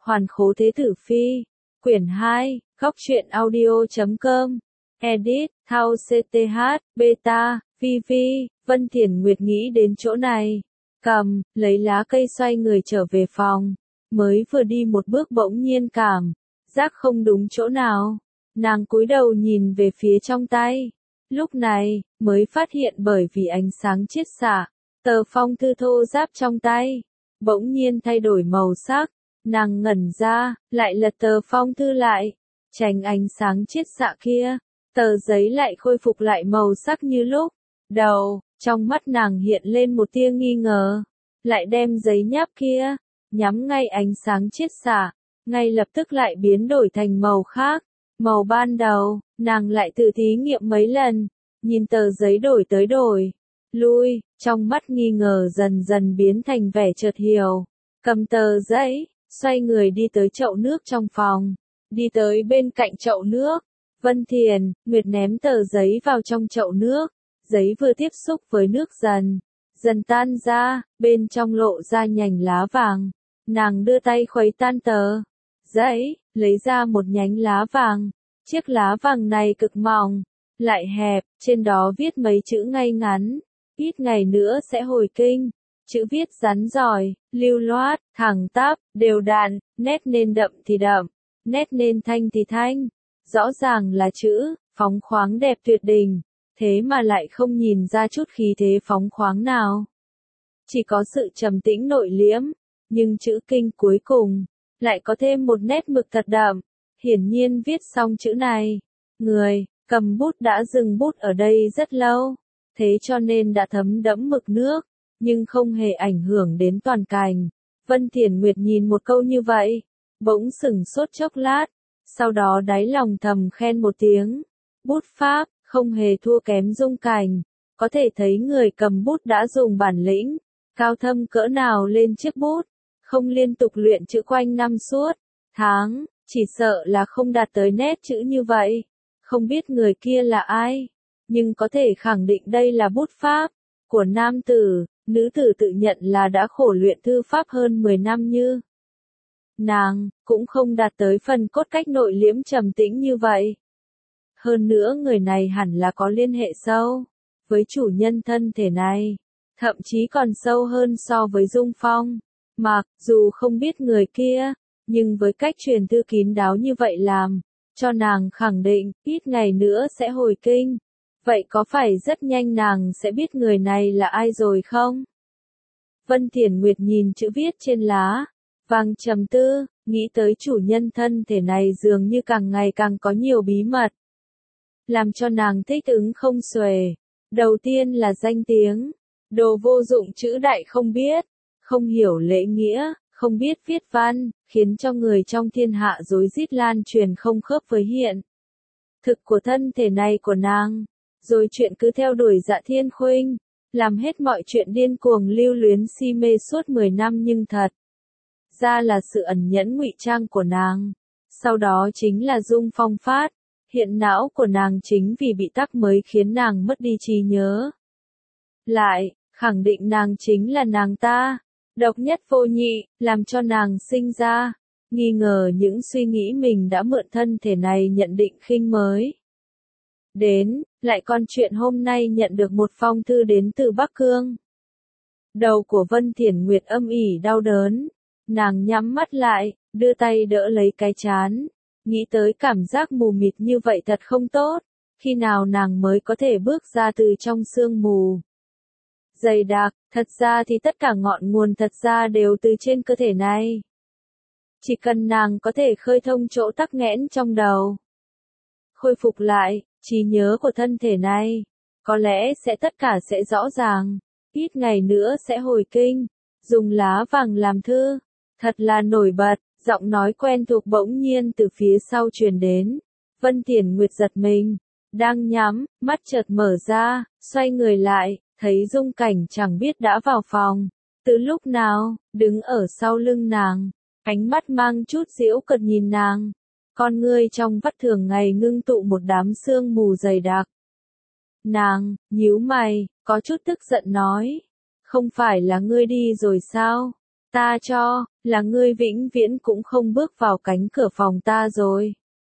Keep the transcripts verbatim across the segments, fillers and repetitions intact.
Hoàn khố thế tử phi. Quyển hai, góc truyện audio chấm com. Edit, Thao xê tê hát, Beta, vê vê, Vân Thiển Nguyệt nghĩ đến chỗ này. Cầm, lấy lá cây xoay người trở về phòng. Mới vừa đi một bước bỗng nhiên cảm giác không đúng chỗ nào. Nàng cúi đầu nhìn về phía trong tay. Lúc này, mới phát hiện bởi vì ánh sáng chiết xạ, tờ phong thư thô ráp trong tay bỗng nhiên thay đổi màu sắc. Nàng ngẩn ra, lại lật tờ phong thư lại, tránh ánh sáng chiết xạ kia, tờ giấy lại khôi phục lại màu sắc như lúc đầu. Trong mắt nàng hiện lên một tia nghi ngờ, lại đem giấy nháp kia nhắm ngay ánh sáng chiết xạ, ngay lập tức lại biến đổi thành màu khác. Màu ban đầu, nàng lại tự thí nghiệm mấy lần, nhìn tờ giấy đổi tới đổi lui, trong mắt nghi ngờ dần dần biến thành vẻ chợt hiểu. Cầm tờ giấy, xoay người đi tới chậu nước trong phòng, đi tới bên cạnh chậu nước. Vân Thiển Nguyệt ném tờ giấy vào trong chậu nước, giấy vừa tiếp xúc với nước dần dần tan ra, bên trong lộ ra nhành lá vàng. Nàng đưa tay khuấy tan tờ giấy, lấy ra một nhánh lá vàng. Chiếc lá vàng này cực mỏng, lại hẹp, trên đó viết mấy chữ ngay ngắn: ít ngày nữa sẽ hồi kinh. Chữ viết rắn giỏi, lưu loát, thẳng tắp, đều đặn, nét nên đậm thì đậm, nét nên thanh thì thanh. Rõ ràng là chữ phóng khoáng đẹp tuyệt đỉnh, thế mà lại không nhìn ra chút khí thế phóng khoáng nào. Chỉ có sự trầm tĩnh nội liễm, nhưng chữ kinh cuối cùng lại có thêm một nét mực thật đậm. Hiển nhiên viết xong chữ này, người cầm bút đã dừng bút ở đây rất lâu, thế cho nên đã thấm đẫm mực nước, nhưng không hề ảnh hưởng đến toàn cảnh. Vân Thiển Nguyệt nhìn một câu như vậy, bỗng sửng sốt chốc lát, sau đó đáy lòng thầm khen một tiếng. Bút pháp, không hề thua kém Dung Cảnh, có thể thấy người cầm bút đã dùng bản lĩnh cao thâm cỡ nào lên chiếc bút, không liên tục luyện chữ quanh năm suốt tháng, chỉ sợ là không đạt tới nét chữ như vậy. Không biết người kia là ai, nhưng có thể khẳng định đây là bút pháp của nam tử. Nữ tử tự nhận là đã khổ luyện thư pháp hơn mười năm như nàng, cũng không đạt tới phần cốt cách nội liễm trầm tĩnh như vậy. Hơn nữa người này hẳn là có liên hệ sâu với chủ nhân thân thể này, thậm chí còn sâu hơn so với Dung Phong. Mặc dù không biết người kia, nhưng với cách truyền thư kín đáo như vậy làm cho nàng khẳng định ít ngày nữa sẽ hồi kinh. Vậy có phải rất nhanh nàng sẽ biết người này là ai rồi không? Vân Thiển Nguyệt nhìn chữ viết trên lá vàng trầm tư, nghĩ tới chủ nhân thân thể này dường như càng ngày càng có nhiều bí mật, làm cho nàng thích ứng không xuể. Đầu tiên là danh tiếng, đồ vô dụng chữ đại không biết, không hiểu lễ nghĩa, không biết viết văn, khiến cho người trong thiên hạ rối rít lan truyền không khớp với hiện thực của thân thể này của nàng. Rồi chuyện cứ theo đuổi Dạ Thiên Khuynh, làm hết mọi chuyện điên cuồng lưu luyến si mê suốt mười năm nhưng thật ra là sự ẩn nhẫn ngụy trang của nàng. Sau đó chính là Dung Phong phát hiện não của nàng chính vì bị tắc mới khiến nàng mất đi trí nhớ. Lại, khẳng định nàng chính là nàng ta, độc nhất vô nhị, làm cho nàng sinh ra nghi ngờ những suy nghĩ mình đã mượn thân thể này nhận định khinh mới. Đến, lại còn chuyện hôm nay nhận được một phong thư đến từ Bắc Cương. Đầu của Vân Thiển Nguyệt âm ỉ đau đớn, nàng nhắm mắt lại, đưa tay đỡ lấy cái trán, nghĩ tới cảm giác mù mịt như vậy thật không tốt, khi nào nàng mới có thể bước ra từ trong sương mù dày đặc. Thật ra thì tất cả ngọn nguồn thật ra đều từ trên cơ thể này. Chỉ cần nàng có thể khơi thông chỗ tắc nghẽn trong đầu, khôi phục lại trí nhớ của thân thể này, có lẽ sẽ tất cả sẽ rõ ràng. Ít ngày nữa sẽ hồi kinh, dùng lá vàng làm thư, thật là nổi bật. Giọng nói quen thuộc bỗng nhiên từ phía sau truyền đến. Vân Thiển Nguyệt giật mình, đang nhắm mắt chợt mở ra, xoay người lại, thấy Dung Cảnh chẳng biết đã vào phòng từ lúc nào, đứng ở sau lưng nàng, ánh mắt mang chút giễu cợt nhìn nàng. Con ngươi trong vắt thường ngày ngưng tụ một đám sương mù dày đặc. Nàng nhíu mày, có chút tức giận nói, không phải là ngươi đi rồi sao? Ta cho, là ngươi vĩnh viễn cũng không bước vào cánh cửa phòng ta rồi.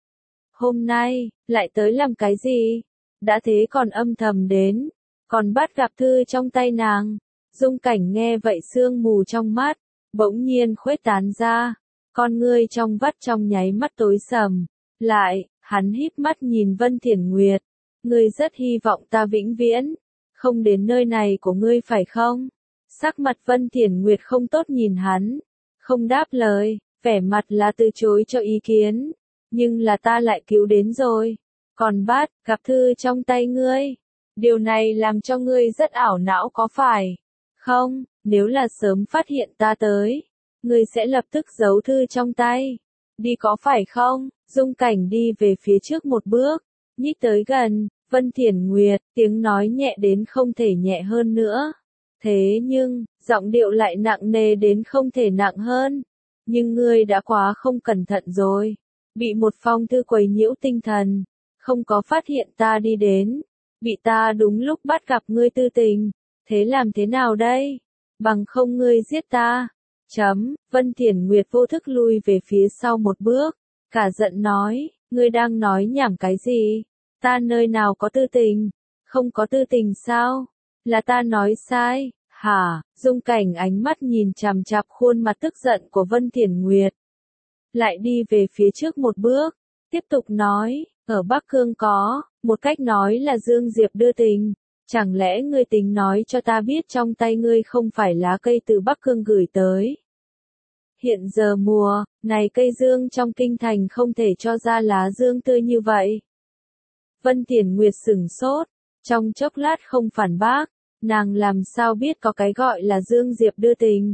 Hôm nay, lại tới làm cái gì? Đã thế còn âm thầm đến, còn bắt gặp thư trong tay nàng. Dung Cảnh nghe vậy sương mù trong mắt, bỗng nhiên khuếch tán ra, con ngươi trong vắt trong nháy mắt tối sầm. Lại, hắn híp mắt nhìn Vân Thiển Nguyệt, ngươi rất hy vọng ta vĩnh viễn không đến nơi này của ngươi phải không? Sắc mặt Vân Thiển Nguyệt không tốt nhìn hắn, không đáp lời, vẻ mặt là từ chối cho ý kiến. Nhưng là ta lại cứu đến rồi. Còn bắt, gặp thư trong tay ngươi. Điều này làm cho ngươi rất ảo não có phải? Không, nếu là sớm phát hiện ta tới, ngươi sẽ lập tức giấu thư trong tay. Đi có phải không? Dung Cảnh đi về phía trước một bước, nhích tới gần, Vân Thiển Nguyệt, tiếng nói nhẹ đến không thể nhẹ hơn nữa. Thế nhưng, giọng điệu lại nặng nề đến không thể nặng hơn. Nhưng ngươi đã quá không cẩn thận rồi. Bị một phong thư quấy nhiễu tinh thần, không có phát hiện ta đi đến, bị ta đúng lúc bắt gặp ngươi tư tình, thế làm thế nào đây? Bằng không ngươi giết ta. Chấm, Vân Thiển Nguyệt vô thức lui về phía sau một bước, cả giận nói, ngươi đang nói nhảm cái gì? Ta nơi nào có tư tình? Không có tư tình sao? Là ta nói sai, hả? Dung Cảnh ánh mắt nhìn chằm chằm khuôn mặt tức giận của Vân Thiển Nguyệt. Lại đi về phía trước một bước, tiếp tục nói, ở Bắc Cương có, một cách nói là Dương Diệp đưa tình, chẳng lẽ ngươi tính nói cho ta biết trong tay ngươi không phải lá cây từ Bắc Cương gửi tới. Hiện giờ mùa, này cây dương trong kinh thành không thể cho ra lá dương tươi như vậy. Vân Thiển Nguyệt sửng sốt, trong chốc lát không phản bác, nàng làm sao biết có cái gọi là Dương Diệp đưa tình.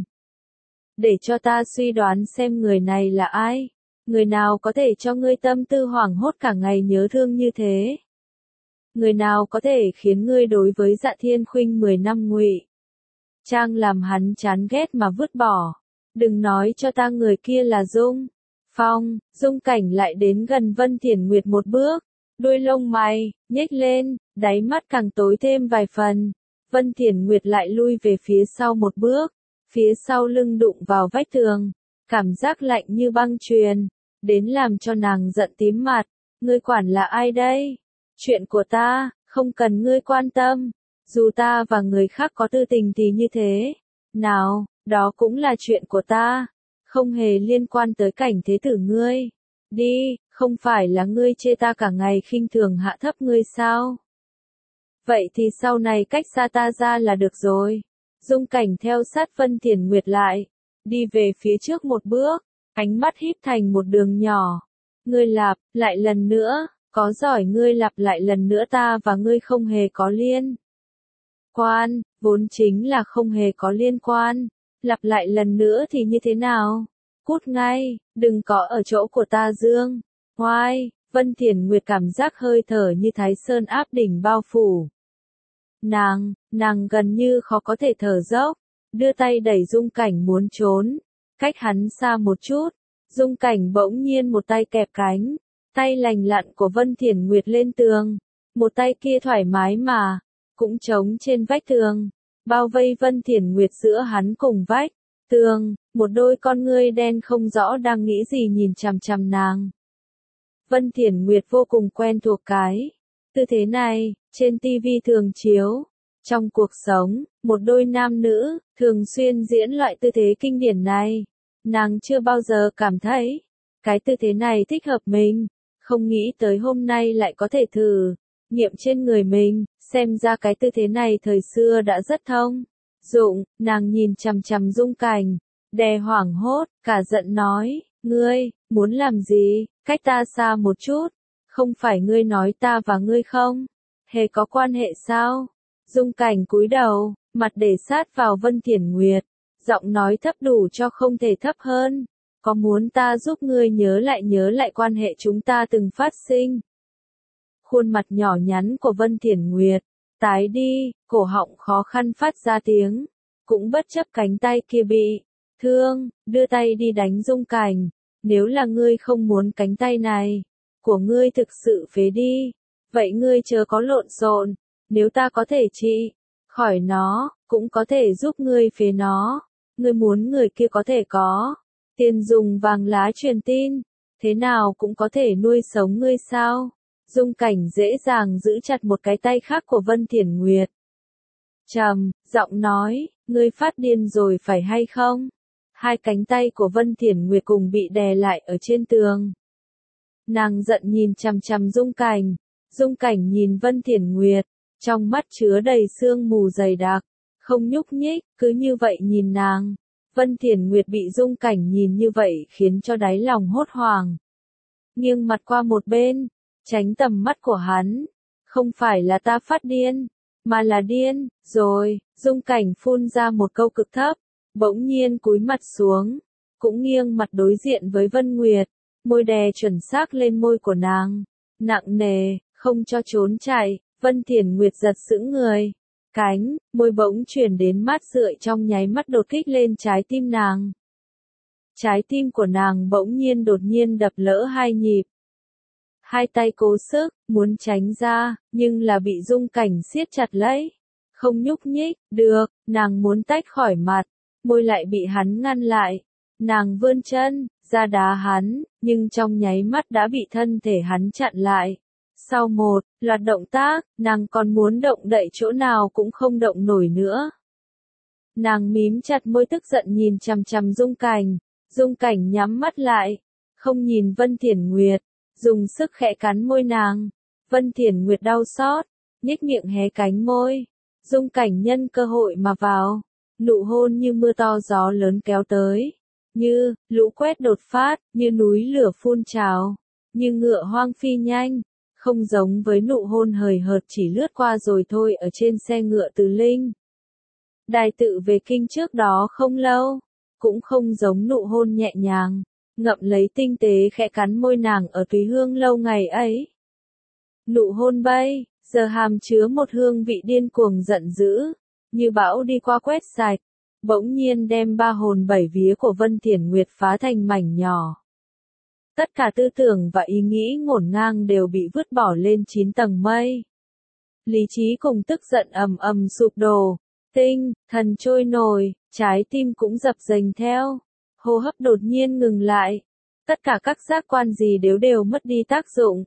Để cho ta suy đoán xem người này là ai, người nào có thể cho ngươi tâm tư hoảng hốt cả ngày nhớ thương như thế. Người nào có thể khiến ngươi đối với Dạ Thiên Khuynh mười năm ngụy trang làm hắn chán ghét mà vứt bỏ. Đừng nói cho ta người kia là Dung Phong. Dung Cảnh lại đến gần Vân Thiển Nguyệt một bước, đuôi lông mày nhếch lên, đáy mắt càng tối thêm vài phần. Vân Thiển Nguyệt lại lui về phía sau một bước, phía sau lưng đụng vào vách tường, cảm giác lạnh như băng truyền đến làm cho nàng giận tím mặt. Ngươi quản là ai đây? Chuyện của ta, không cần ngươi quan tâm. Dù ta và người khác có tư tình thì như thế nào, đó cũng là chuyện của ta, không hề liên quan tới cảnh thế tử ngươi. Đi, không phải là ngươi chê ta cả ngày khinh thường hạ thấp ngươi sao? Vậy thì sau này cách xa ta ra là được rồi. Dung Cảnh theo sát Vân Thiển Nguyệt lại, đi về phía trước một bước, ánh mắt híp thành một đường nhỏ. Ngươi lặp lại lần nữa, có giỏi ngươi lặp lại lần nữa ta và ngươi không hề có liên quan, vốn chính là không hề có liên quan. Lặp lại lần nữa thì như thế nào? Cút ngay, đừng có ở chỗ của ta Dương. Hoai, Vân Thiển Nguyệt cảm giác hơi thở như Thái Sơn áp đỉnh bao phủ. Nàng, nàng gần như khó có thể thở dốc, đưa tay đẩy Dung Cảnh muốn trốn, cách hắn xa một chút. Dung Cảnh bỗng nhiên một tay kẹp cánh, tay lành lặn của Vân Thiển Nguyệt lên tường, một tay kia thoải mái mà, cũng trống trên vách tường, bao vây Vân Thiển Nguyệt giữa hắn cùng vách tường, một đôi con ngươi đen không rõ đang nghĩ gì nhìn chằm chằm nàng. Vân Thiển Nguyệt vô cùng quen thuộc cái tư thế này, trên tivi thường chiếu. Trong cuộc sống, một đôi nam nữ, thường xuyên diễn loại tư thế kinh điển này. Nàng chưa bao giờ cảm thấy, cái tư thế này thích hợp mình, không nghĩ tới hôm nay lại có thể thử nghiệm trên người mình, xem ra cái tư thế này thời xưa đã rất thông dụng. Nàng nhìn chằm chằm Dung Cảnh, đè hoảng hốt, cả giận nói, ngươi, muốn làm gì, cách ta xa một chút, không phải ngươi nói ta và ngươi không hề có quan hệ sao? Dung Cảnh cúi đầu, mặt để sát vào Vân Thiển Nguyệt, giọng nói thấp đủ cho không thể thấp hơn, có muốn ta giúp ngươi nhớ lại nhớ lại quan hệ chúng ta từng phát sinh? Khuôn mặt nhỏ nhắn của Vân Thiển Nguyệt tái đi, cổ họng khó khăn phát ra tiếng, cũng bất chấp cánh tay kia bị thương, đưa tay đi đánh Dung Cảnh. Nếu là ngươi không muốn cánh tay này của ngươi thực sự phế đi, vậy ngươi chớ có lộn xộn, nếu ta có thể trị khỏi nó, cũng có thể giúp ngươi phế nó. Ngươi muốn người kia có thể có tiền dùng vàng lá truyền tin, thế nào cũng có thể nuôi sống ngươi sao? Dung Cảnh dễ dàng giữ chặt một cái tay khác của Vân Thiển Nguyệt. Trầm giọng nói, ngươi phát điên rồi phải hay không? Hai cánh tay của Vân Thiển Nguyệt cùng bị đè lại ở trên tường. Nàng giận nhìn chằm chằm Dung Cảnh. Dung Cảnh nhìn Vân Thiển Nguyệt, trong mắt chứa đầy sương mù dày đặc, không nhúc nhích, cứ như vậy nhìn nàng. Vân Thiển Nguyệt bị Dung Cảnh nhìn như vậy khiến cho đáy lòng hốt hoảng. Nghiêng mặt qua một bên, tránh tầm mắt của hắn. Không phải là ta phát điên, mà là điên, rồi. Dung Cảnh phun ra một câu cực thấp, bỗng nhiên cúi mặt xuống, cũng nghiêng mặt đối diện với Vân Nguyệt, môi đè chuẩn xác lên môi của nàng, nặng nề, không cho trốn chạy. Vân Thiển Nguyệt giật sững người, cánh, môi bỗng truyền đến mát rượi trong nháy mắt đột kích lên trái tim nàng. Trái tim của nàng bỗng nhiên đột nhiên đập lỡ hai nhịp. Hai tay cố sức, muốn tránh ra, nhưng là bị Dung Cảnh siết chặt lấy. Không nhúc nhích, được, nàng muốn tách khỏi mặt, môi lại bị hắn ngăn lại. Nàng vươn chân, ra đá hắn, nhưng trong nháy mắt đã bị thân thể hắn chặn lại. Sau một loạt động tác, nàng còn muốn động đậy chỗ nào cũng không động nổi nữa. Nàng mím chặt môi tức giận nhìn chằm chằm Dung Cảnh. Dung Cảnh nhắm mắt lại, không nhìn Vân Thiển Nguyệt, dùng sức khẽ cắn môi nàng. Vân Thiển Nguyệt đau xót, nhếch miệng hé cánh môi. Dung Cảnh nhân cơ hội mà vào, nụ hôn như mưa to gió lớn kéo tới, như lũ quét đột phát, như núi lửa phun trào, như ngựa hoang phi nhanh, không giống với nụ hôn hời hợt chỉ lướt qua rồi thôi ở trên xe ngựa từ Linh Đài tự về kinh trước đó không lâu, cũng không giống nụ hôn nhẹ nhàng, ngậm lấy tinh tế khẽ cắn môi nàng ở Thúy Hương lâu ngày ấy. Nụ hôn bay, giờ hàm chứa một hương vị điên cuồng giận dữ, như bão đi qua quét sạch, bỗng nhiên đem ba hồn bảy vía của Vân Thiển Nguyệt phá thành mảnh nhỏ. Tất cả tư tưởng và ý nghĩ ngổn ngang đều bị vứt bỏ lên chín tầng mây. Lý trí cùng tức giận ầm ầm sụp đổ, tinh thần trôi nổi, trái tim cũng dập dềnh theo, hô hấp đột nhiên ngừng lại, tất cả các giác quan gì đều đều mất đi tác dụng.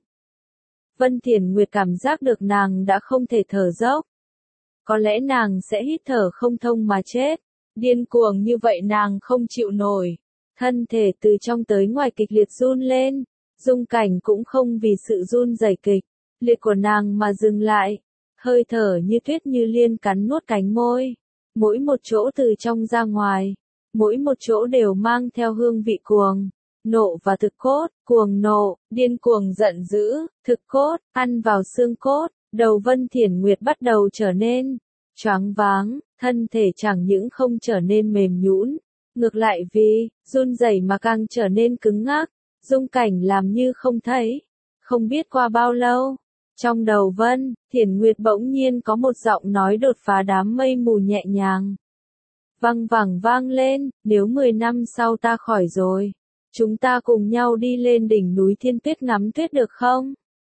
Vân Thiển Nguyệt cảm giác được nàng đã không thể thở dốc. Có lẽ nàng sẽ hít thở không thông mà chết. Điên cuồng như vậy nàng không chịu nổi. Thân thể từ trong tới ngoài kịch liệt run lên. Dung Cảnh cũng không vì sự run rẩy kịch liệt của nàng mà dừng lại. Hơi thở như tuyết như liên cắn nuốt cánh môi. Mỗi một chỗ từ trong ra ngoài. Mỗi một chỗ đều mang theo hương vị cuồng nộ và thực cốt, cuồng nộ, điên cuồng giận dữ, thực cốt, ăn vào xương cốt. Đầu Vân Thiển Nguyệt bắt đầu trở nên choáng váng, thân thể chẳng những không trở nên mềm nhũn, ngược lại vì run rẩy mà càng trở nên cứng ngắc. Dung Cảnh làm như không thấy. Không biết qua bao lâu, trong đầu Vân Thiển Nguyệt bỗng nhiên có một giọng nói đột phá đám mây mù nhẹ nhàng. Văng vẳng vang lên, nếu mười năm sau ta khỏi rồi, chúng ta cùng nhau đi lên đỉnh núi Thiên Tuyết ngắm tuyết được không?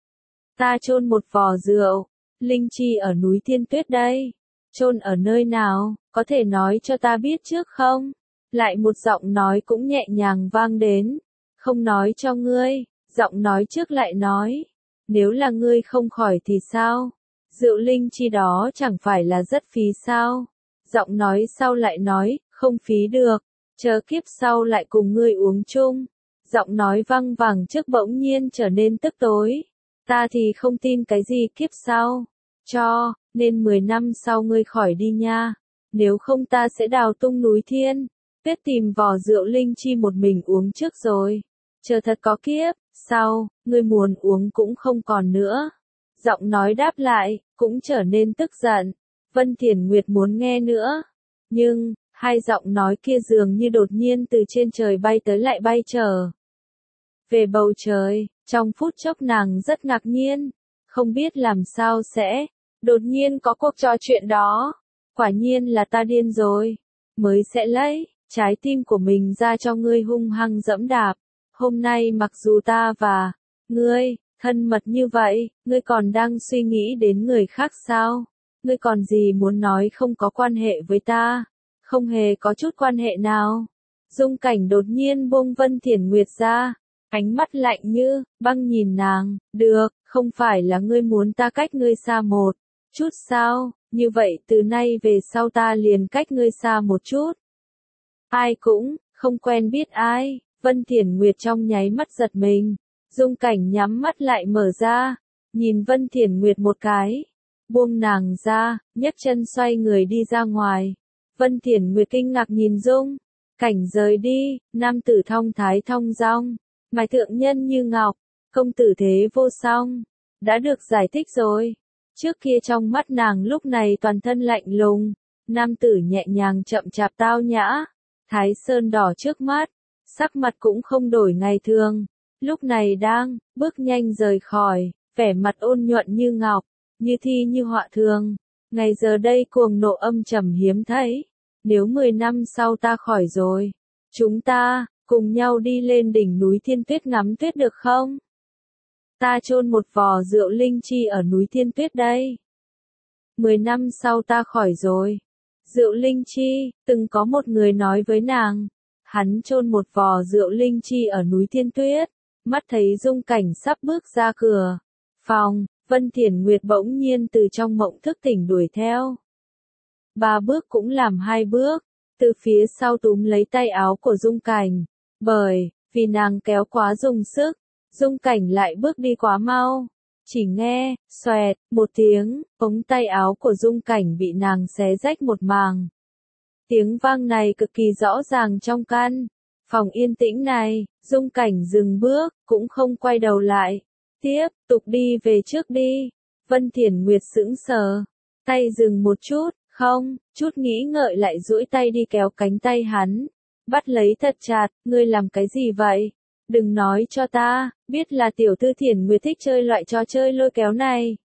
Ta chôn một vò rượu, linh chi ở núi Thiên Tuyết đây. Chôn ở nơi nào, có thể nói cho ta biết trước không? Lại một giọng nói cũng nhẹ nhàng vang đến. Không nói cho ngươi, giọng nói trước lại nói. Nếu là ngươi không khỏi thì sao? Rượu linh chi đó chẳng phải là rất phí sao? Giọng nói sau lại nói, không phí được, chờ kiếp sau lại cùng ngươi uống chung. Giọng nói văng vẳng trước bỗng nhiên trở nên tức tối. Ta thì không tin cái gì kiếp sau. Cho, nên mười năm sau ngươi khỏi đi nha. Nếu không ta sẽ đào tung núi Thiên Tuyết tìm vò rượu linh chi một mình uống trước rồi. Chờ thật có kiếp, sau, ngươi muốn uống cũng không còn nữa. Giọng nói đáp lại, cũng trở nên tức giận. Vân Thiển Nguyệt muốn nghe nữa. Nhưng, hai giọng nói kia dường như đột nhiên từ trên trời bay tới lại bay trở về bầu trời. Trong phút chốc nàng rất ngạc nhiên. Không biết làm sao sẽ đột nhiên có cuộc trò chuyện đó. Quả nhiên là ta điên rồi. Mới sẽ lấy trái tim của mình ra cho ngươi hung hăng dẫm đạp. Hôm nay mặc dù ta và ngươi thân mật như vậy, ngươi còn đang suy nghĩ đến người khác sao? Ngươi còn gì muốn nói không có quan hệ với ta? không hề có chút quan hệ nào. Dung Cảnh đột nhiên buông Vân Thiển Nguyệt ra, ánh mắt lạnh như băng nhìn nàng, được, không phải là ngươi muốn ta cách ngươi xa một chút sao, như vậy từ nay về sau ta liền cách ngươi xa một chút. Ai cũng không quen biết ai, Vân Thiển Nguyệt trong nháy mắt giật mình, Dung Cảnh nhắm mắt lại mở ra, nhìn Vân Thiển Nguyệt một cái, buông nàng ra, nhấc chân xoay người đi ra ngoài. Vân Thiển Nguyệt kinh ngạc nhìn Dung Cảnh rời đi, nam tử thong thái thong dong, mài thượng nhân như ngọc, công tử thế vô song, đã được giải thích rồi. Trước kia trong mắt nàng lúc này toàn thân lạnh lùng, nam tử nhẹ nhàng chậm chạp tao nhã, thái sơn đỏ trước mắt, sắc mặt cũng không đổi ngày thường, lúc này đang bước nhanh rời khỏi, vẻ mặt ôn nhuận như ngọc, như thi như họa thường. Ngày giờ đây cuồng nộ âm trầm hiếm thấy, nếu mười năm sau ta khỏi rồi, chúng ta cùng nhau đi lên đỉnh núi Thiên Tuyết ngắm tuyết được không? Ta chôn một vò rượu linh chi ở núi Thiên Tuyết đây. Mười năm sau ta khỏi rồi. Rượu linh chi, từng có một người nói với nàng, hắn chôn một vò rượu linh chi ở núi Thiên Tuyết, mắt thấy Dung Cảnh sắp bước ra cửa phòng, Vân Thiển Nguyệt bỗng nhiên từ trong mộng thức tỉnh đuổi theo. Ba bước cũng làm hai bước, từ phía sau túm lấy tay áo của Dung Cảnh, bởi vì nàng kéo quá dùng sức, Dung Cảnh lại bước đi quá mau, chỉ nghe xoẹt một tiếng, ống tay áo của Dung Cảnh bị nàng xé rách một màng. Tiếng vang này cực kỳ rõ ràng trong căn phòng yên tĩnh này, Dung Cảnh dừng bước, cũng không quay đầu lại, tiếp tục đi về trước đi. Vân Thiển Nguyệt sững sờ, tay dừng một chút, không chút nghĩ ngợi lại duỗi tay đi kéo cánh tay hắn, bắt lấy thật chặt. Ngươi làm cái gì vậy? Đừng nói cho ta biết là tiểu thư Thiển Nguyệt thích chơi loại trò chơi lôi kéo này.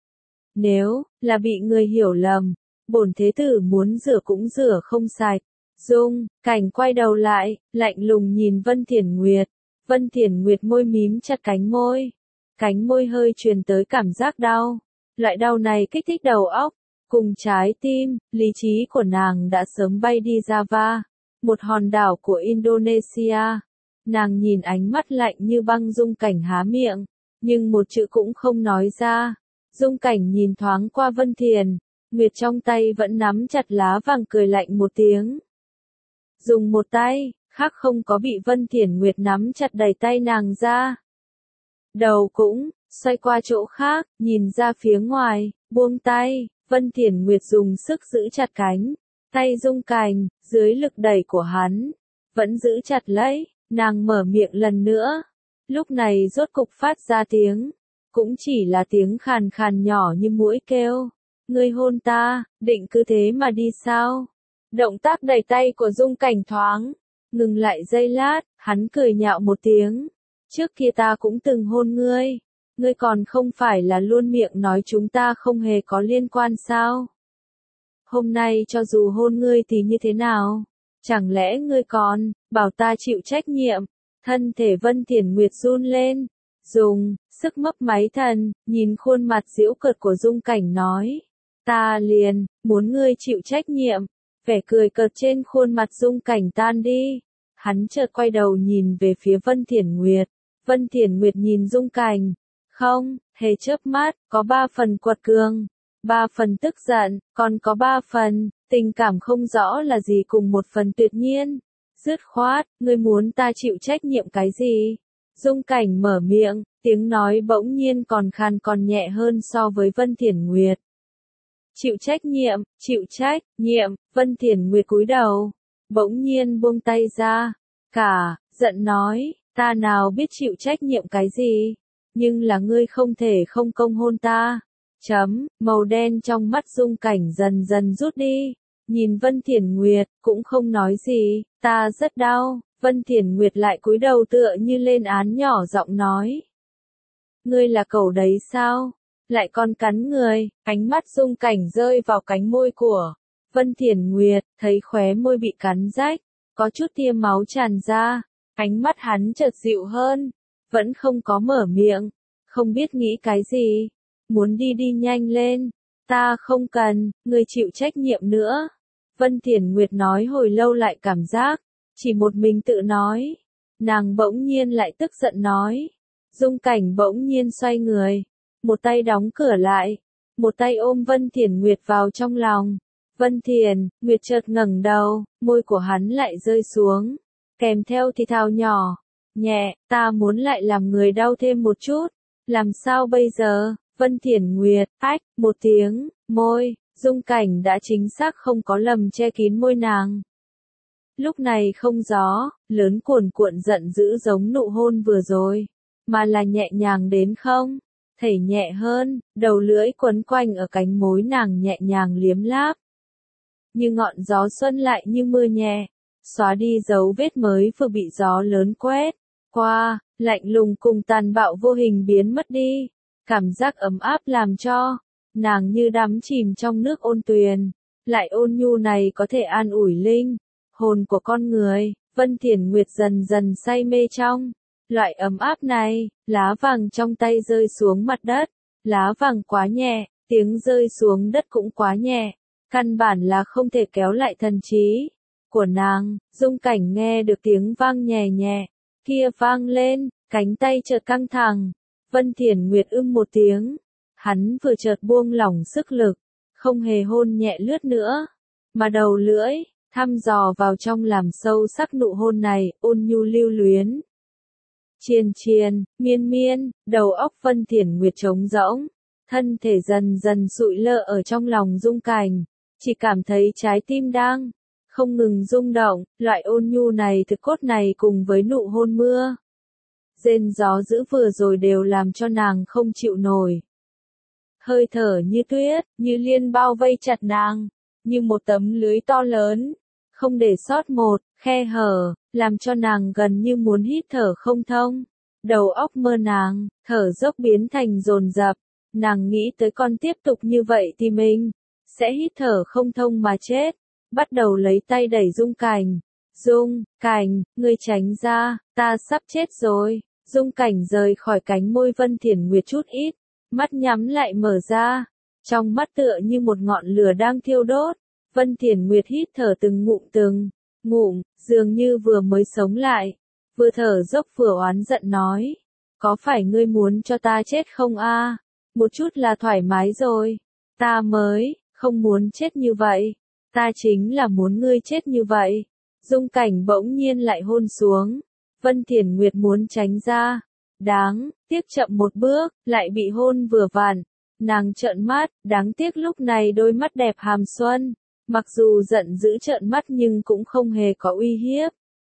Nếu là bị người hiểu lầm, bổn thế tử muốn rửa cũng rửa không sạch. Dung Cảnh quay đầu lại, lạnh lùng nhìn Vân Thiển Nguyệt. Vân Thiển Nguyệt môi mím chặt cánh môi, cánh môi hơi truyền tới cảm giác đau. Loại đau này kích thích đầu óc, cùng trái tim, lý trí của nàng đã sớm bay đi Java, một hòn đảo của Indonesia. Nàng nhìn ánh mắt lạnh như băng Dung Cảnh há miệng, nhưng một chữ cũng không nói ra. Dung Cảnh nhìn thoáng qua Vân Thiển Nguyệt trong tay vẫn nắm chặt lá vàng, cười lạnh một tiếng. Dùng một tay khác không có bị Vân Thiển Nguyệt nắm chặt đẩy tay nàng ra. Đầu cũng xoay qua chỗ khác, nhìn ra phía ngoài, buông tay. Vân Thiển Nguyệt dùng sức giữ chặt cánh tay Dung Cảnh, dưới lực đẩy của hắn, vẫn giữ chặt lấy. Nàng mở miệng lần nữa, lúc này rốt cục phát ra tiếng, cũng chỉ là tiếng khàn khàn nhỏ như muỗi kêu. Ngươi hôn ta, định cứ thế mà đi sao? Động tác đẩy tay của Dung Cảnh thoáng ngừng lại giây lát, hắn cười nhạo một tiếng. Trước kia ta cũng từng hôn ngươi, ngươi còn không phải là luôn miệng nói chúng ta không hề có liên quan sao? Hôm nay cho dù hôn ngươi thì như thế nào? Chẳng lẽ ngươi còn bảo ta chịu trách nhiệm? Thân thể Vân Thiển Nguyệt run lên, dùng sức mấp máy thần, nhìn khuôn mặt giễu cợt của Dung Cảnh nói, ta liền muốn ngươi chịu trách nhiệm. Vẻ cười cợt trên khuôn mặt Dung Cảnh tan đi, hắn chợt quay đầu nhìn về phía Vân Thiển Nguyệt. Vân Thiển Nguyệt nhìn Dung Cảnh, không hề chớp mắt, có ba phần quật cường, ba phần tức giận, còn có ba phần tình cảm không rõ là gì, cùng một phần tuyệt nhiên. Dứt khoát, ngươi muốn ta chịu trách nhiệm cái gì? Dung Cảnh mở miệng, tiếng nói bỗng nhiên còn khàn còn nhẹ hơn so với Vân Thiển Nguyệt. Chịu trách nhiệm, chịu trách nhiệm. Vân Thiển Nguyệt cúi đầu, bỗng nhiên buông tay ra, cả giận nói, ta nào biết chịu trách nhiệm cái gì, nhưng là ngươi không thể không công hôn ta. Chấm, màu đen trong mắt Dung Cảnh dần dần rút đi, nhìn Vân Thiển Nguyệt, cũng không nói gì, ta rất đau. Vân Thiển Nguyệt lại cúi đầu tựa như lên án, nhỏ giọng nói. Ngươi là cẩu đấy sao? Lại còn cắn người. Ánh mắt Dung Cảnh rơi vào cánh môi của Vân Thiển Nguyệt, thấy khóe môi bị cắn rách, có chút tia máu tràn ra, ánh mắt hắn chợt dịu hơn, vẫn không có mở miệng, không biết nghĩ cái gì, muốn đi đi nhanh lên, ta không cần, ngươi chịu trách nhiệm nữa. Vân Thiển Nguyệt nói hồi lâu lại cảm giác, chỉ một mình tự nói. Nàng bỗng nhiên lại tức giận nói. Dung Cảnh bỗng nhiên xoay người, một tay đóng cửa lại, một tay ôm Vân Thiển Nguyệt vào trong lòng. Vân Thiển Nguyệt chợt ngẩng đầu, môi của hắn lại rơi xuống, kèm theo thì thào nhỏ, nhẹ, ta muốn lại làm người đau thêm một chút, làm sao bây giờ? Vân Thiển Nguyệt, ách, một tiếng, môi, Dung Cảnh đã chính xác không có lầm che kín môi nàng. Lúc này không gió, lớn cuồn cuộn giận dữ giống nụ hôn vừa rồi, mà là nhẹ nhàng đến không, thể nhẹ hơn, đầu lưỡi quấn quanh ở cánh môi nàng nhẹ nhàng liếm láp. Như ngọn gió xuân lại như mưa nhẹ, xóa đi dấu vết mới vừa bị gió lớn quét qua, lạnh lùng cùng tàn bạo vô hình biến mất đi. Cảm giác ấm áp làm cho nàng như đắm chìm trong nước ôn tuyền, lại ôn nhu này có thể an ủi linh hồn của con người. Vân Thiển Nguyệt dần dần say mê trong loại ấm áp này. Lá vàng trong tay rơi xuống mặt đất, lá vàng quá nhẹ, tiếng rơi xuống đất cũng quá nhẹ, căn bản là không thể kéo lại thần trí của nàng. Dung Cảnh nghe được tiếng vang nhẹ nhẹ kia vang lên, cánh tay chợt căng thẳng. Vân Thiển Nguyệt ưm một tiếng, hắn vừa chợt buông lỏng sức lực, không hề hôn nhẹ lướt nữa, mà đầu lưỡi thăm dò vào trong làm sâu sắc nụ hôn này, ôn nhu lưu luyến. Triền triền, miên miên, đầu óc Vân Thiển Nguyệt trống rỗng, thân thể dần dần sụi lơ ở trong lòng Dung Cảnh, chỉ cảm thấy trái tim đang không ngừng rung động. Loại ôn nhu này, thực cốt này cùng với nụ hôn mưa rên gió dữ vừa rồi đều làm cho nàng không chịu nổi. Hơi thở như tuyết, như liên bao vây chặt nàng, như một tấm lưới to lớn, không để sót một khe hở, làm cho nàng gần như muốn hít thở không thông. Đầu óc mơ nàng, thở dốc biến thành dồn dập, nàng nghĩ tới con tiếp tục như vậy thì mình sẽ hít thở không thông mà chết. Bắt đầu lấy tay đẩy Dung Cảnh. Dung Cảnh, ngươi tránh ra, ta sắp chết rồi. Dung Cảnh rời khỏi cánh môi Vân Thiển Nguyệt chút ít, mắt nhắm lại mở ra, trong mắt tựa như một ngọn lửa đang thiêu đốt. Vân Thiển Nguyệt hít thở từng ngụm từng ngụm, dường như vừa mới sống lại, vừa thở dốc vừa oán giận nói, có phải ngươi muốn cho ta chết không a? Một chút là thoải mái rồi, ta mới không muốn chết như vậy, ta chính là muốn ngươi chết như vậy. Dung Cảnh bỗng nhiên lại hôn xuống. Vân Thiển Nguyệt muốn tránh ra, đáng tiếc chậm một bước, lại bị hôn vừa vặn. Nàng trợn mắt, đáng tiếc lúc này đôi mắt đẹp hàm xuân, mặc dù giận dữ trợn mắt nhưng cũng không hề có uy hiếp.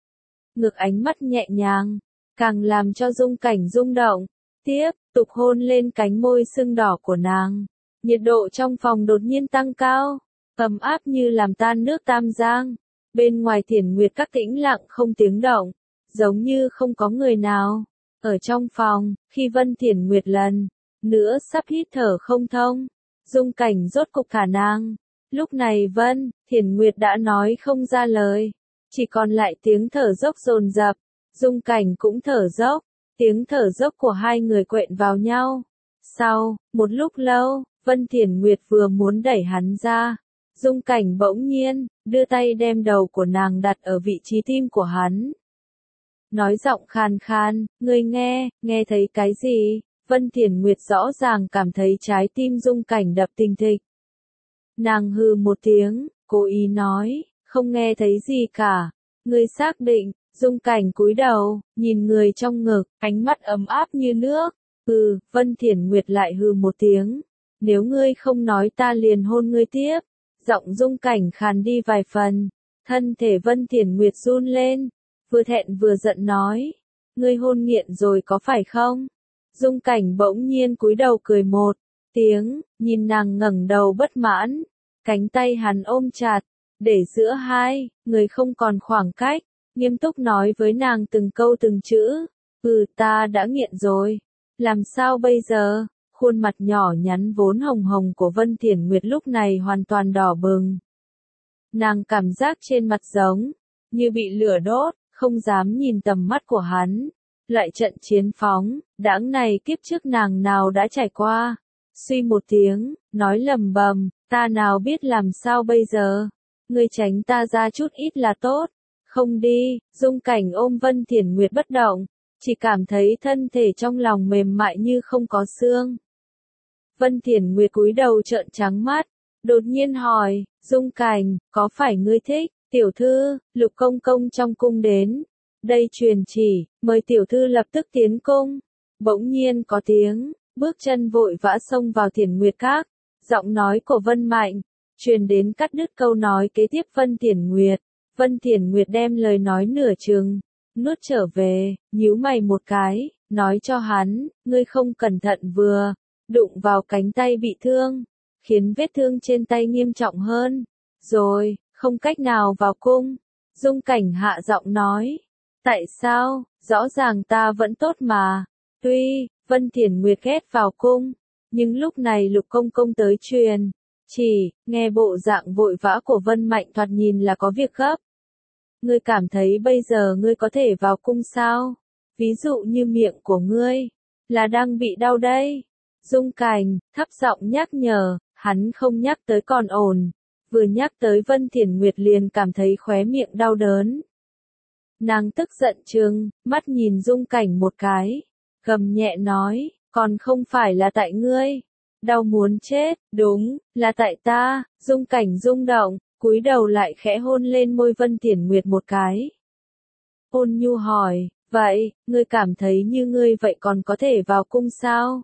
Ngược ánh mắt nhẹ nhàng, càng làm cho Dung Cảnh rung động. Tiếp tục hôn lên cánh môi sưng đỏ của nàng. Nhiệt độ trong phòng đột nhiên tăng cao, ấm áp như làm tan nước Tam Giang. Bên ngoài Thiển Nguyệt các tĩnh lặng không tiếng động, giống như không có người nào. Ở trong phòng, khi Vân Thiển Nguyệt lần nữa sắp hít thở không thông, Dung Cảnh rốt cục thả nàng. Lúc này Vân Thiển Nguyệt đã nói không ra lời, chỉ còn lại tiếng thở dốc dồn dập. Dung Cảnh cũng thở dốc, tiếng thở dốc của hai người quện vào nhau. Sau một lúc lâu, Vân Thiển Nguyệt vừa muốn đẩy hắn ra, Dung Cảnh bỗng nhiên đưa tay đem đầu của nàng đặt ở vị trí tim của hắn. Nói giọng khan khan, ngươi nghe, nghe thấy cái gì? Vân Thiển Nguyệt rõ ràng cảm thấy trái tim Dung Cảnh đập thình thịch. Nàng hừ một tiếng, cố ý nói, không nghe thấy gì cả. Ngươi xác định? Dung Cảnh cúi đầu, nhìn người trong ngực, ánh mắt ấm áp như nước. Ừ, Vân Thiển Nguyệt lại hừ một tiếng. Nếu ngươi không nói ta liền hôn ngươi tiếp. Giọng Dung Cảnh khàn đi vài phần. Thân thể Vân Thiển Nguyệt run lên, vừa thẹn vừa giận nói, ngươi hôn nghiện rồi có phải không? Dung Cảnh bỗng nhiên cúi đầu cười một tiếng, nhìn nàng ngẩng đầu bất mãn, cánh tay hắn ôm chặt, để giữa hai người không còn khoảng cách, nghiêm túc nói với nàng từng câu từng chữ, ừ ta đã nghiện rồi, làm sao bây giờ? Khuôn mặt nhỏ nhắn vốn hồng hồng của Vân Thiển Nguyệt lúc này hoàn toàn đỏ bừng. Nàng cảm giác trên mặt giống như bị lửa đốt, không dám nhìn tầm mắt của hắn. Loại trận chiến phóng đãng này kiếp trước nàng nào đã trải qua. Suy một tiếng, nói lầm bầm, ta nào biết làm sao bây giờ. ngươi tránh ta ra chút ít là tốt. Không đi, Dung Cảnh ôm Vân Thiển Nguyệt bất động, chỉ cảm thấy thân thể trong lòng mềm mại như không có xương. Vân Thiển Nguyệt cúi đầu trợn trắng mắt, đột nhiên hỏi, Dung Cảnh, có phải ngươi thích, tiểu thư, Lục công công trong cung đến. Đây truyền chỉ, mời tiểu thư lập tức tiến cung. Bỗng nhiên có tiếng, bước chân vội vã xông vào Thiển Nguyệt Các, giọng nói của Vân Mạnh, truyền đến cắt đứt câu nói kế tiếp Vân Thiển Nguyệt. Vân Thiển Nguyệt đem lời nói nửa chừng, nuốt trở về, nhíu mày một cái, nói cho hắn, ngươi không cẩn thận vừa, đụng vào cánh tay bị thương, khiến vết thương trên tay nghiêm trọng hơn, rồi, không cách nào vào cung. Dung Cảnh hạ giọng nói, tại sao, rõ ràng ta vẫn tốt mà, tuy, Vân Thiển Nguyệt ghét vào cung, nhưng lúc này Lục công công tới truyền, chỉ, nghe bộ dạng vội vã của Vân Mạnh thoạt nhìn là có việc gấp. Ngươi cảm thấy bây giờ ngươi có thể vào cung sao? Ví dụ như miệng của ngươi, là đang bị đau đây. Dung Cảnh, thấp giọng nhắc nhở, hắn không nhắc tới còn ổn. Vừa nhắc tới Vân Thiển Nguyệt liền cảm thấy khóe miệng đau đớn. Nàng tức giận trừng, mắt nhìn Dung Cảnh một cái, gầm nhẹ nói, còn không phải là tại ngươi. Đau muốn chết, đúng, là tại ta. Dung Cảnh rung động, cúi đầu lại khẽ hôn lên môi Vân Thiển Nguyệt một cái. Ôn nhu hỏi, vậy, ngươi cảm thấy như ngươi vậy còn có thể vào cung sao?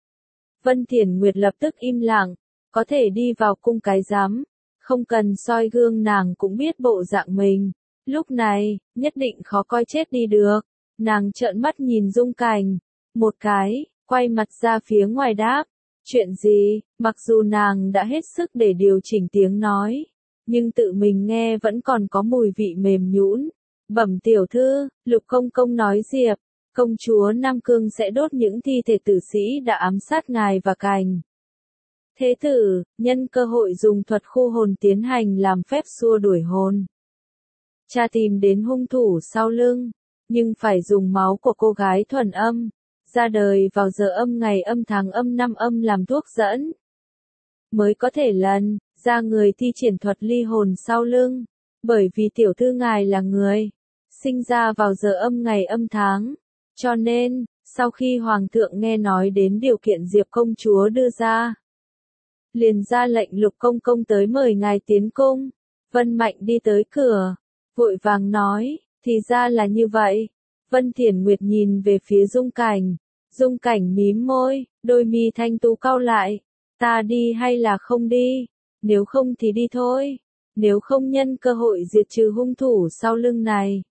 Vân Thiển Nguyệt lập tức im lặng, có thể đi vào cung cái rắm, không cần soi gương nàng cũng biết bộ dạng mình. Lúc này, nhất định khó coi chết đi được. Nàng trợn mắt nhìn Dung Cảnh, một cái, quay mặt ra phía ngoài đáp. Chuyện gì, mặc dù nàng đã hết sức để điều chỉnh tiếng nói, nhưng tự mình nghe vẫn còn có mùi vị mềm nhũn. Bẩm tiểu thư, Lục công công nói Diệp, công chúa Nam Cương sẽ đốt những thi thể tử sĩ đã ám sát ngài và Cảnh. Thế tử, nhân cơ hội dùng thuật khu hồn tiến hành làm phép xua đuổi hồn. Cha tìm đến hung thủ sau lưng, nhưng phải dùng máu của cô gái thuần âm, ra đời vào giờ âm ngày âm tháng âm năm âm làm thuốc dẫn. Mới có thể lần ra người thi triển thuật ly hồn sau lưng, bởi vì tiểu thư ngài là người sinh ra vào giờ âm ngày âm tháng, cho nên, sau khi Hoàng thượng nghe nói đến điều kiện Diệp công chúa đưa ra, liền ra lệnh Lục công công tới mời ngài tiến cung. Vân Mạnh đi tới cửa, vội vàng nói, thì ra là như vậy. Vân Thiển Nguyệt nhìn về phía Dung Cảnh, Dung Cảnh mím môi, đôi mi thanh tú cau lại, ta đi hay là không đi? Nếu không thì đi thôi, nếu không nhân cơ hội diệt trừ hung thủ sau lưng này.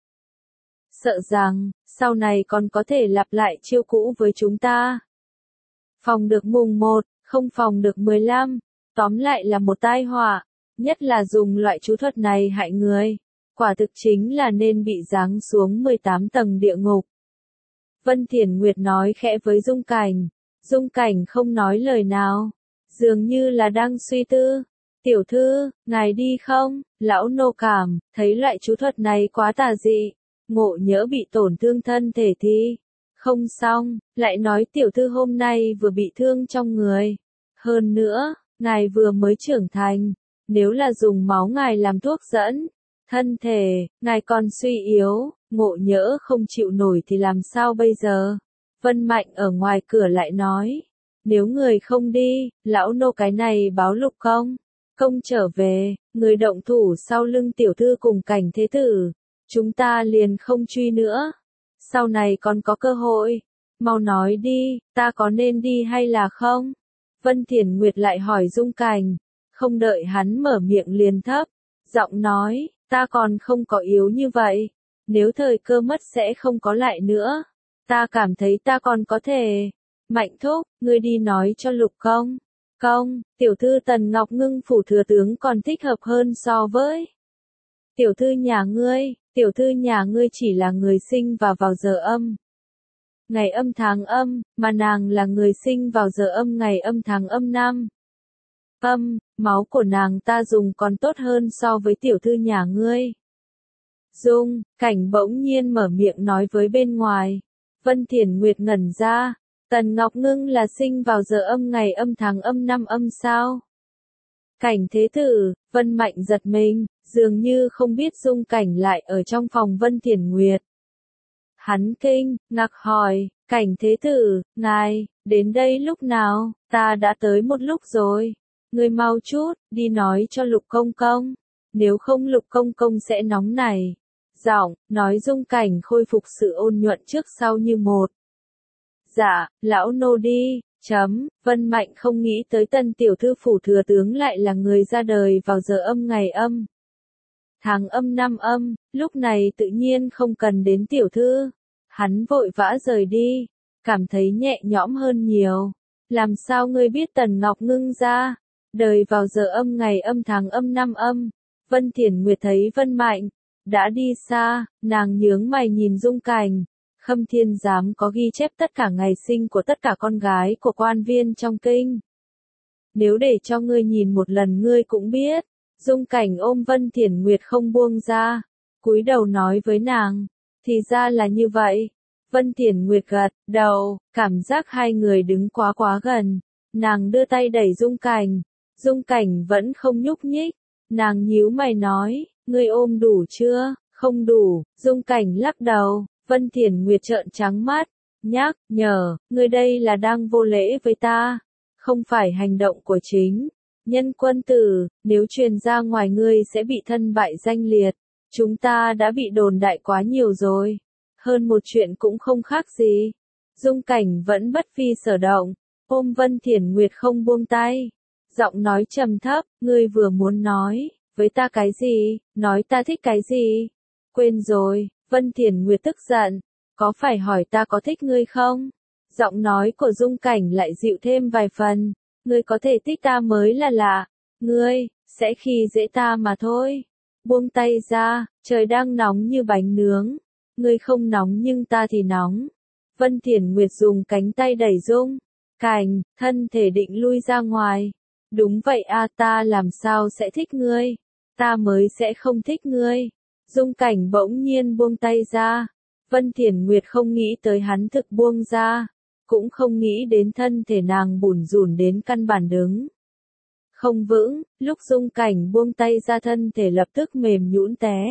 Sợ rằng, sau này còn có thể lặp lại chiêu cũ với chúng ta. Phòng được mùng một, không phòng được mười lăm, tóm lại là một tai họa, nhất là dùng loại chú thuật này hại người. Quả thực chính là nên bị giáng xuống mười tám tầng địa ngục. Vân Thiển Nguyệt nói khẽ với Dung Cảnh, Dung Cảnh không nói lời nào, dường như là đang suy tư. Tiểu thư, ngài đi không? Lão nô cảm, thấy loại chú thuật này quá tà dị, ngộ nhỡ bị tổn thương thân thể thì không xong, lại nói tiểu thư hôm nay vừa bị thương trong người. Hơn nữa, ngài vừa mới trưởng thành, nếu là dùng máu ngài làm thuốc dẫn, thân thể, ngài còn suy yếu, ngộ nhỡ không chịu nổi thì làm sao bây giờ? Vân Mạnh ở ngoài cửa lại nói, nếu người không đi, lão nô cái này báo Lục công công trở về, người động thủ sau lưng tiểu thư cùng Cảnh thế tử, chúng ta liền không truy nữa. Sau này còn có cơ hội, mau nói đi, ta có nên đi hay là không? Vân Thiển Nguyệt lại hỏi Dung Cảnh, không đợi hắn mở miệng liền thấp giọng nói, ta còn không có yếu như vậy, nếu thời cơ mất sẽ không có lại nữa, ta cảm thấy ta còn có thể. Mạnh thúc, ngươi đi nói cho Lục công công, tiểu thư Tần Ngọc Ngưng phủ thừa tướng còn thích hợp hơn so với tiểu thư nhà ngươi. Tiểu thư nhà ngươi chỉ là người sinh vào vào giờ âm ngày âm tháng âm, mà nàng là người sinh vào giờ âm ngày âm tháng âm năm âm, máu của nàng ta dùng còn tốt hơn so với tiểu thư nhà ngươi. Dung Cảnh bỗng nhiên mở miệng nói với bên ngoài. Vân Thiển Nguyệt ngẩn ra, Tần Ngọc Ngưng là sinh vào giờ âm ngày âm tháng âm năm âm sao? Cảnh thế tử, Vân Mạnh giật mình, dường như không biết Dung Cảnh lại ở trong phòng Vân Thiển Nguyệt. Hắn kinh ngạc hỏi, Cảnh thế tử, ngài, đến đây lúc nào, ta đã tới một lúc rồi. Ngươi mau chút, đi nói cho Lục Công Công, nếu không Lục Công Công sẽ nóng này. Giọng, nói Dung Cảnh khôi phục sự ôn nhuận trước sau như một. Dạ, lão nô đi, chấm, Vân Mạnh không nghĩ tới tân tiểu thư phủ thừa tướng lại là người ra đời vào giờ âm ngày âm. Tháng âm năm âm, lúc này tự nhiên không cần đến tiểu thư. Hắn vội vã rời đi, cảm thấy nhẹ nhõm hơn nhiều. Làm sao ngươi biết Tần Ngọc Ngưng ra? Đời vào giờ âm ngày âm tháng âm năm âm. Vân Thiển Nguyệt thấy Vân Mạnh đã đi xa, nàng nhướng mày nhìn Dung Cảnh. Khâm Thiên Giám có ghi chép tất cả ngày sinh của tất cả con gái của quan viên trong kinh. Nếu để cho ngươi nhìn một lần ngươi cũng biết. Dung Cảnh ôm Vân Thiển Nguyệt không buông ra, cúi đầu nói với nàng, thì ra là như vậy. Vân Thiển Nguyệt gật đầu, cảm giác hai người đứng quá quá gần. Nàng đưa tay đẩy Dung Cảnh, Dung Cảnh vẫn không nhúc nhích. Nàng nhíu mày nói, ngươi ôm đủ chưa? Không đủ. Dung Cảnh lắc đầu. Vân Thiển Nguyệt trợn trắng mắt, nhắc nhở, ngươi đây là đang vô lễ với ta, không phải hành động của chính nhân quân tử, nếu truyền ra ngoài ngươi sẽ bị thân bại danh liệt. Chúng ta đã bị đồn đại quá nhiều rồi, hơn một chuyện cũng không khác gì. Dung Cảnh vẫn bất phi sở động, ôm Vân Thiển Nguyệt không buông tay, giọng nói trầm thấp, ngươi vừa muốn nói với ta cái gì, nói ta thích cái gì, quên rồi. Vân Thiển Nguyệt tức giận, có phải hỏi ta có thích ngươi không? Giọng nói của Dung Cảnh lại dịu thêm vài phần, ngươi có thể thích ta mới là lạ, ngươi sẽ khi dễ ta mà thôi. Buông tay ra, trời đang nóng như bánh nướng, ngươi không nóng nhưng ta thì nóng. Vân Thiển Nguyệt dùng cánh tay đẩy Dung Cảnh, thân thể định lui ra ngoài. Đúng vậy a, ta làm sao sẽ thích ngươi? Ta mới sẽ không thích ngươi. Dung Cảnh bỗng nhiên buông tay ra. Vân Thiển Nguyệt không nghĩ tới hắn thực buông ra, cũng không nghĩ đến thân thể nàng bủn rủn đến căn bản đứng không vững. Lúc Dung Cảnh buông tay ra thân thể lập tức mềm nhũn té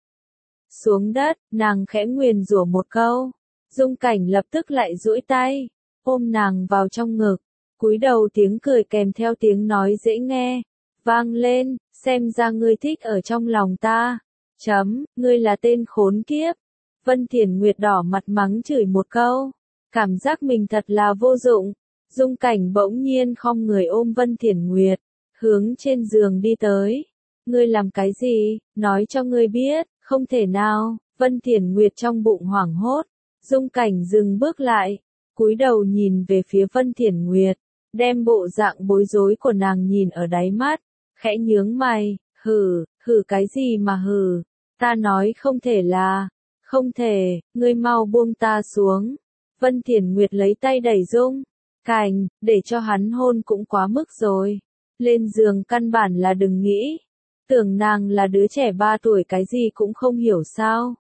xuống đất, nàng khẽ nguyền rủa một câu. Dung Cảnh lập tức lại duỗi tay, ôm nàng vào trong ngực, cúi đầu, tiếng cười kèm theo tiếng nói dễ nghe vang lên, xem ra ngươi thích ở trong lòng ta. Chấm, ngươi là tên khốn kiếp. Vân Thiển Nguyệt đỏ mặt mắng chửi một câu, cảm giác mình thật là vô dụng. Dung Cảnh bỗng nhiên khom người ôm Vân Thiển Nguyệt, hướng trên giường đi tới. Ngươi làm cái gì, nói cho ngươi biết, không thể nào. Vân Thiển Nguyệt trong bụng hoảng hốt. Dung Cảnh dừng bước lại, cúi đầu nhìn về phía Vân Thiển Nguyệt, đem bộ dạng bối rối của nàng nhìn ở đáy mắt, khẽ nhướng mày, hừ, hừ cái gì mà hừ, ta nói không thể là, không thể, ngươi mau buông ta xuống. Vân Thiển Nguyệt lấy tay đẩy Dung Cảnh, để cho hắn hôn cũng quá mức rồi. Lên giường căn bản là đừng nghĩ, tưởng nàng là đứa trẻ ba tuổi cái gì cũng không hiểu sao.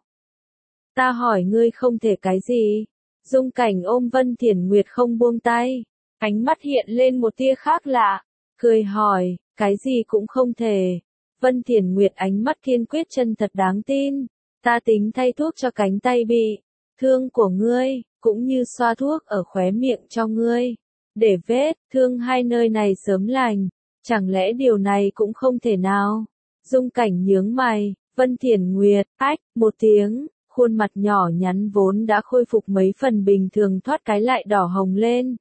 Ta hỏi ngươi không thể cái gì? Dung Cảnh ôm Vân Thiển Nguyệt không buông tay, ánh mắt hiện lên một tia khác lạ, cười hỏi, cái gì cũng không thể. Vân Thiển Nguyệt ánh mắt kiên quyết chân thật đáng tin, ta tính thay thuốc cho cánh tay bị thương của ngươi, cũng như xoa thuốc ở khóe miệng cho ngươi, để vết thương hai nơi này sớm lành, chẳng lẽ điều này cũng không thể nào? Dung Cảnh nhướng mày, Vân Thiển Nguyệt, ách, một tiếng, khuôn mặt nhỏ nhắn vốn đã khôi phục mấy phần bình thường thoát cái lại đỏ hồng lên.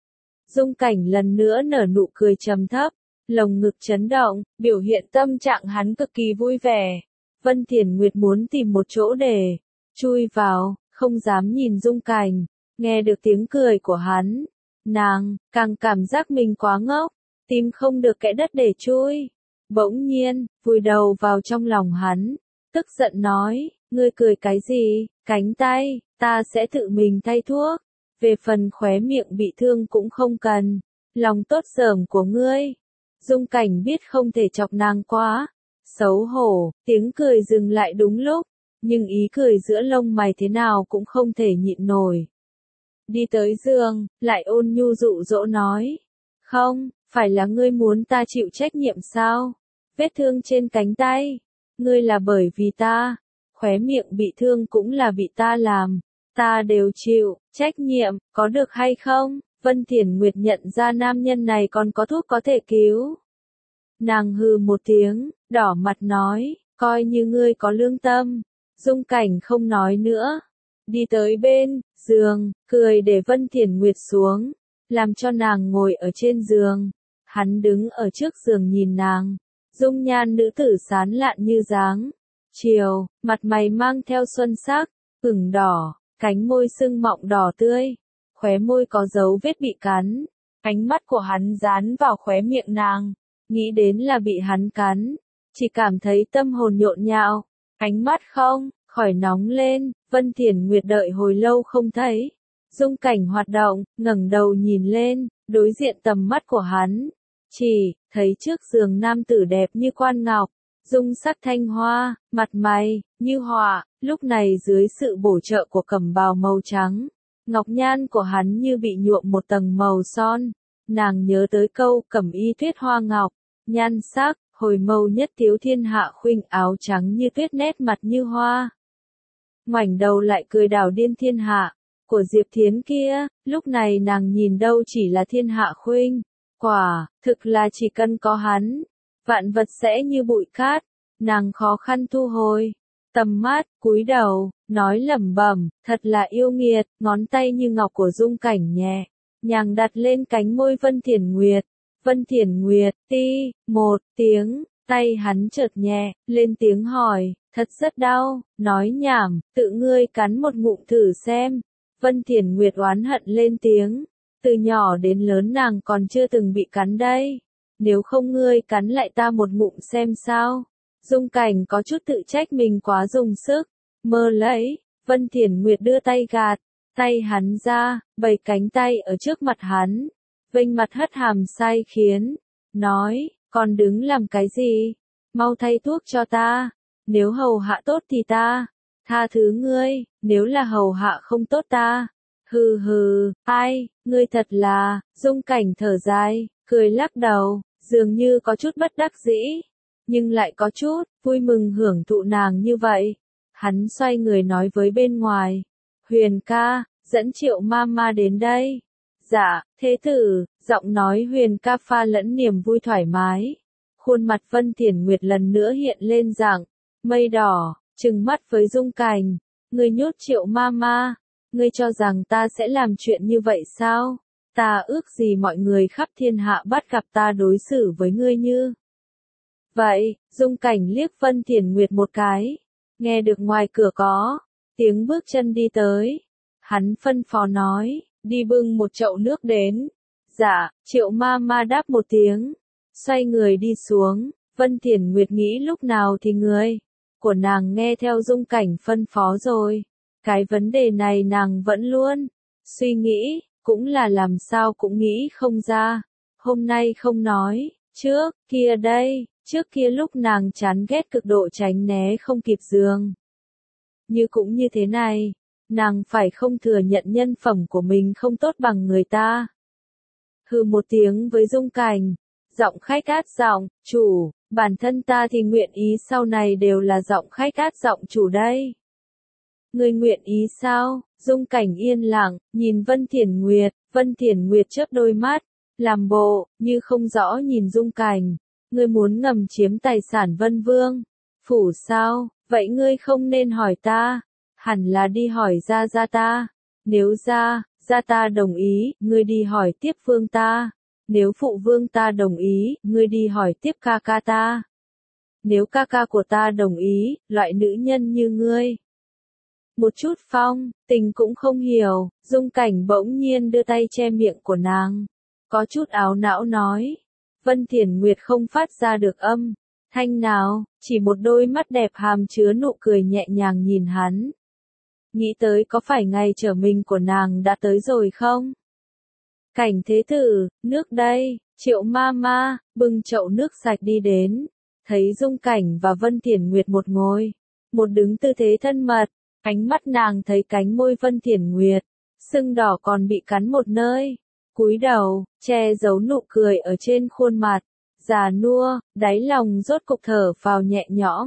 Dung Cảnh lần nữa nở nụ cười trầm thấp, lồng ngực chấn động, biểu hiện tâm trạng hắn cực kỳ vui vẻ. Vân Thiển Nguyệt muốn tìm một chỗ để chui vào, không dám nhìn Dung Cảnh, nghe được tiếng cười của hắn, nàng càng cảm giác mình quá ngốc, tìm không được kẽ đất để chui. Bỗng nhiên, vùi đầu vào trong lòng hắn, tức giận nói, ngươi cười cái gì, cánh tay, ta sẽ tự mình thay thuốc, về phần khóe miệng bị thương cũng không cần, lòng tốt sởm của ngươi. Dung Cảnh biết không thể chọc nàng quá, xấu hổ, tiếng cười dừng lại đúng lúc, nhưng ý cười giữa lông mày thế nào cũng không thể nhịn nổi. Đi tới giường, lại ôn nhu dụ dỗ nói, không, phải là ngươi muốn ta chịu trách nhiệm sao? Vết thương trên cánh tay, ngươi là bởi vì ta, khóe miệng bị thương cũng là bị ta làm, ta đều chịu, trách nhiệm, có được hay không? Vân Thiển Nguyệt nhận ra nam nhân này còn có thuốc có thể cứu. Nàng hừ một tiếng, đỏ mặt nói, coi như ngươi có lương tâm. Dung Cảnh không nói nữa, đi tới bên giường, cười để Vân Thiển Nguyệt xuống, làm cho nàng ngồi ở trên giường. Hắn đứng ở trước giường nhìn nàng, dung nhan nữ tử sán lạn như dáng chiều, mặt mày mang theo xuân sắc, ửng đỏ, cánh môi sưng mọng đỏ tươi, khóe môi có dấu vết bị cắn. Ánh mắt của hắn dán vào khóe miệng nàng, nghĩ đến là bị hắn cắn, chỉ cảm thấy tâm hồn nhộn nhạo, ánh mắt không khỏi nóng lên. Vân Thiển Nguyệt đợi hồi lâu không thấy Dung Cảnh hoạt động, ngẩng đầu nhìn lên, đối diện tầm mắt của hắn, chỉ thấy trước giường nam tử đẹp như quan ngọc, dung sắc thanh hoa, mặt mày như họa. Lúc này dưới sự bổ trợ của cẩm bào màu trắng, ngọc nhan của hắn như bị nhuộm một tầng màu son. Nàng nhớ tới câu cẩm y tuyết hoa ngọc, nhan sắc hồi mâu nhất thiếu thiên hạ, khuynh áo trắng như tuyết, nét mặt như hoa, ngoảnh đầu lại cười đảo điên thiên hạ của Diệp Thiến kia. Lúc này nàng nhìn đâu chỉ là thiên hạ khuynh, quả thực là chỉ cần có hắn, vạn vật sẽ như bụi cát. Nàng khó khăn thu hồi tầm mắt, cúi đầu, nói lẩm bẩm, thật là yêu nghiệt. Ngón tay như ngọc của Dung Cảnh nhẹ nhàng đặt lên cánh môi Vân Thiển Nguyệt. Vân Thiển Nguyệt, ti, một tiếng, tay hắn chợt nhẹ lên tiếng hỏi, thật rất đau. Nói nhảm, tự ngươi cắn một ngụm thử xem. Vân Thiển Nguyệt oán hận lên tiếng, từ nhỏ đến lớn nàng còn chưa từng bị cắn đây, nếu không ngươi cắn lại ta một ngụm xem sao. Dung Cảnh có chút tự trách mình quá dùng sức, mơ lấy. Vân Thiển Nguyệt đưa tay gạt tay hắn ra, bày cánh tay ở trước mặt hắn, vênh mặt hất hàm sai khiến, nói, còn đứng làm cái gì, mau thay thuốc cho ta, nếu hầu hạ tốt thì ta tha thứ ngươi, nếu là hầu hạ không tốt ta, hừ hừ, ai, ngươi thật là. Dung Cảnh thở dài, cười lắc đầu, dường như có chút bất đắc dĩ, nhưng lại có chút vui mừng hưởng thụ nàng như vậy. Hắn xoay người nói với bên ngoài, Huyền ca, dẫn Triệu Mama đến đây. Dạ, thế tử. Giọng nói Huyền ca pha lẫn niềm vui thoải mái. Khuôn mặt Vân Thiển Nguyệt lần nữa hiện lên dạng mây đỏ, trừng mắt với Dung Cảnh, ngươi nhốt Triệu Mama, ngươi cho rằng ta sẽ làm chuyện như vậy sao? Ta ước gì mọi người khắp thiên hạ bắt gặp ta đối xử với ngươi như vậy. Dung Cảnh liếc Vân Thiển Nguyệt một cái, nghe được ngoài cửa có tiếng bước chân đi tới, hắn phân phó nói, đi bưng một chậu nước đến. Dạ, Triệu Mama đáp một tiếng, xoay người đi xuống. Vân Thiển Nguyệt nghĩ lúc nào thì người của nàng nghe theo Dung Cảnh phân phó rồi. Cái vấn đề này nàng vẫn luôn suy nghĩ, cũng là làm sao cũng nghĩ không ra. Hôm nay không nói, trước kia đây, trước kia lúc nàng chán ghét cực độ tránh né không kịp giường. Như cũng như thế này, nàng phải không thừa nhận nhân phẩm của mình không tốt bằng người ta. Hừ một tiếng với Dung Cảnh, giọng khách át giọng, chủ, bản thân ta thì nguyện ý sau này đều là giọng khách át giọng chủ đây. Ngươi nguyện ý sao? Dung Cảnh yên lặng, nhìn Vân Thiển Nguyệt. Vân Thiển Nguyệt chớp đôi mắt, làm bộ như không rõ nhìn Dung Cảnh. Ngươi muốn ngầm chiếm tài sản Vân Vương phủ sao? Vậy ngươi không nên hỏi ta, hẳn là đi hỏi gia gia ta. Nếu gia gia ta đồng ý, ngươi đi hỏi tiếp vương ta. Nếu phụ vương ta đồng ý, ngươi đi hỏi tiếp ca ca ta. Nếu ca ca của ta đồng ý, loại nữ nhân như ngươi, một chút phong tình cũng không hiểu. Dung Cảnh bỗng nhiên đưa tay che miệng của nàng, có chút áo não nói. Vân Thiển Nguyệt không phát ra được âm thanh nào, chỉ một đôi mắt đẹp hàm chứa nụ cười nhẹ nhàng nhìn hắn. Nghĩ tới có phải ngày trở mình của nàng đã tới rồi không? Cảnh thế tử, nước đây. Triệu Mama bưng chậu nước sạch đi đến, thấy Dung Cảnh và Vân Thiển Nguyệt một ngồi, một đứng tư thế thân mật. Ánh mắt nàng thấy cánh môi Vân Thiển Nguyệt sưng đỏ còn bị cắn một nơi, cúi đầu che giấu nụ cười ở trên khuôn mặt già nua, đáy lòng rốt cục thở phào nhẹ nhõm.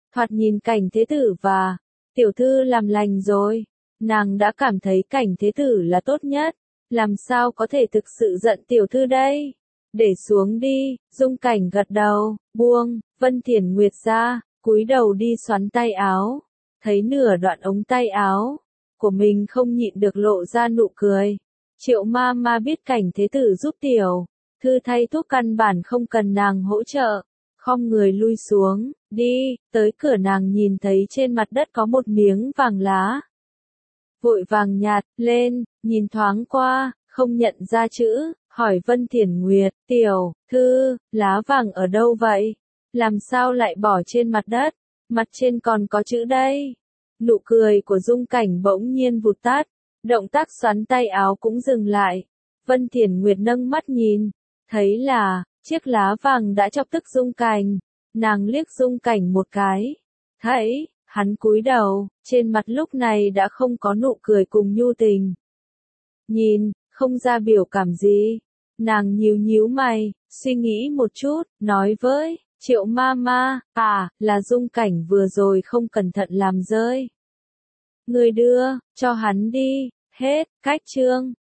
Thoạt nhìn Cảnh Thế Tử và tiểu thư làm lành rồi. Nàng đã cảm thấy Cảnh Thế Tử là tốt nhất. Làm sao có thể thực sự giận tiểu thư đây? Để xuống đi, Dung Cảnh gật đầu, buông, Vân Thiển Nguyệt ra, cúi đầu đi xoắn tay áo. Thấy nửa đoạn ống tay áo của mình không nhịn được lộ ra nụ cười. Triệu ma ma biết Cảnh Thế Tử giúp tiểu thư thay thuốc căn bản không cần nàng hỗ trợ. Khom người lui xuống, đi, tới cửa nàng nhìn thấy trên mặt đất có một miếng vàng lá. Vội vàng nhặt lên, nhìn thoáng qua, không nhận ra chữ, hỏi Vân Thiển Nguyệt, tiểu thư, lá vàng ở đâu vậy? Làm sao lại bỏ trên mặt đất? Mặt trên còn có chữ đây. Nụ cười của Dung Cảnh bỗng nhiên vụt tắt, động tác xoắn tay áo cũng dừng lại. Vân Thiển Nguyệt nâng mắt nhìn, thấy là chiếc lá vàng đã chọc tức Dung Cảnh. Nàng liếc Dung Cảnh một cái, thấy hắn cúi đầu, trên mặt lúc này đã không có nụ cười cùng nhu tình. Nhìn, không ra biểu cảm gì. Nàng nhíu nhíu mày, suy nghĩ một chút, nói với Triệu ma ma, à, là Dung Cảnh vừa rồi không cẩn thận làm rơi. Người đưa, cho hắn đi, hết, cách chương.